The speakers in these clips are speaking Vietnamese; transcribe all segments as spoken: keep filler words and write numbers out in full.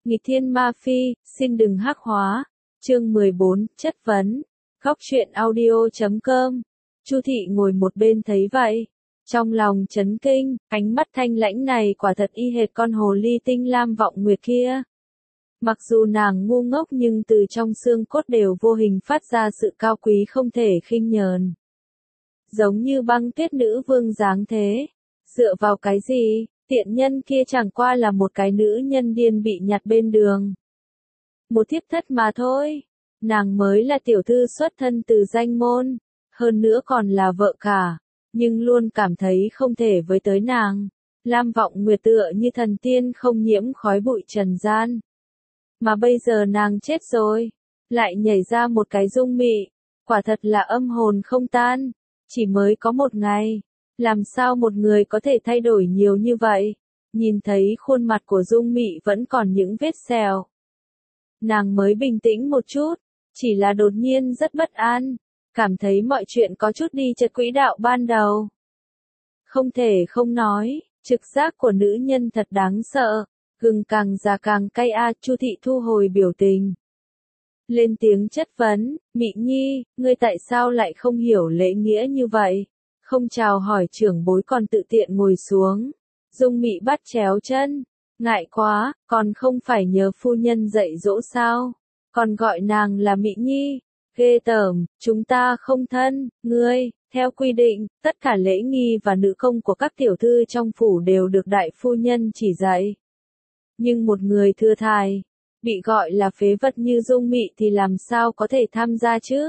Nghịch thiên ma phi, xin đừng hắc hóa. Chương mười bốn, chất vấn. Góc truyện audio chấm com. Chu Thị ngồi một bên thấy vậy, trong lòng chấn kinh, ánh mắt thanh lãnh này quả thật y hệt con hồ ly tinh lam vọng nguyệt kia. Mặc dù nàng ngu ngốc nhưng từ trong xương cốt đều vô hình phát ra sự cao quý không thể khinh nhờn. Giống như băng tuyết nữ vương dáng thế. Dựa vào cái gì, tiện nhân kia chẳng qua là một cái nữ nhân điên bị nhặt bên đường. Một thiếp thất mà thôi, nàng mới là tiểu thư xuất thân từ danh môn, hơn nữa còn là vợ cả, nhưng luôn cảm thấy không thể với tới nàng. Lam Vọng Nguyệt tựa như thần tiên không nhiễm khói bụi trần gian. Mà bây giờ nàng chết rồi, lại nhảy ra một cái Dung Mị, quả thật là âm hồn không tan, chỉ mới có một ngày. Làm sao một người có thể thay đổi nhiều như vậy? Nhìn thấy khuôn mặt của Dung Mị vẫn còn những vết sẹo. Nàng mới bình tĩnh một chút, chỉ là đột nhiên rất bất an, cảm thấy mọi chuyện có chút đi chệch quỹ đạo ban đầu. Không thể không nói, trực giác của nữ nhân thật đáng sợ, gừng càng già càng cay a. Chu Thị thu hồi biểu tình, lên tiếng chất vấn, Mị Nhi, ngươi tại sao lại không hiểu lễ nghĩa như vậy? Không chào hỏi trưởng bối còn tự tiện ngồi xuống. Dung Mị bắt chéo chân, ngại quá, còn không phải nhờ phu nhân dạy dỗ sao? Còn gọi nàng là Mị Nhi, ghê tởm, chúng ta không thân, ngươi, theo quy định, tất cả lễ nghi và nữ công của các tiểu thư trong phủ đều được đại phu nhân chỉ dạy. Nhưng một người thừa thải, bị gọi là phế vật như Dung Mị thì làm sao có thể tham gia chứ?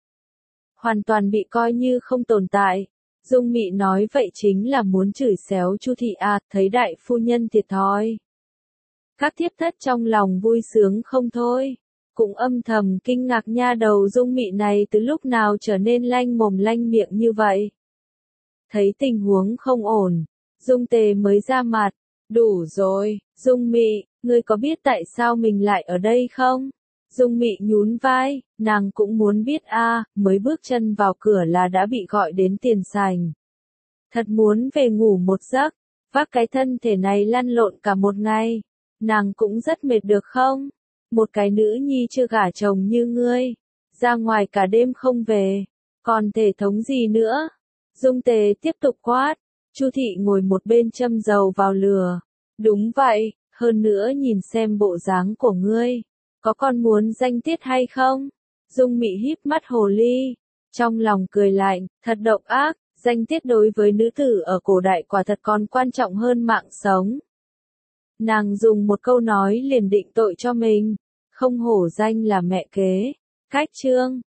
Hoàn toàn bị coi như không tồn tại. Dung Mị nói vậy chính là muốn chửi xéo Chu Thị à, thấy đại phu nhân thiệt thòi. Các thiếp thất trong lòng vui sướng không thôi, cũng âm thầm kinh ngạc nha đầu Dung Mị này từ lúc nào trở nên lanh mồm lanh miệng như vậy. Thấy tình huống không ổn, Dung Tề mới ra mặt, đủ rồi, Dung Mị, ngươi có biết tại sao mình lại ở đây không? Dung Mị nhún vai, nàng cũng muốn biết a, à, mới bước chân vào cửa là đã bị gọi đến tiền sảnh. Thật muốn về ngủ một giấc, vác cái thân thể này lăn lộn cả một ngày, nàng cũng rất mệt được không? Một cái nữ nhi chưa gả chồng như ngươi, ra ngoài cả đêm không về, còn thể thống gì nữa? Dung Tề tiếp tục quát, Chu Thị ngồi một bên châm dầu vào lửa. Đúng vậy, hơn nữa nhìn xem bộ dáng của ngươi. Có con muốn danh tiết hay không? Dung Mị híp mắt hồ ly, trong lòng cười lạnh, thật độc ác, danh tiết đối với nữ tử ở cổ đại quả thật còn quan trọng hơn mạng sống. Nàng dùng một câu nói liền định tội cho mình, không hổ danh là mẹ kế. Cách chương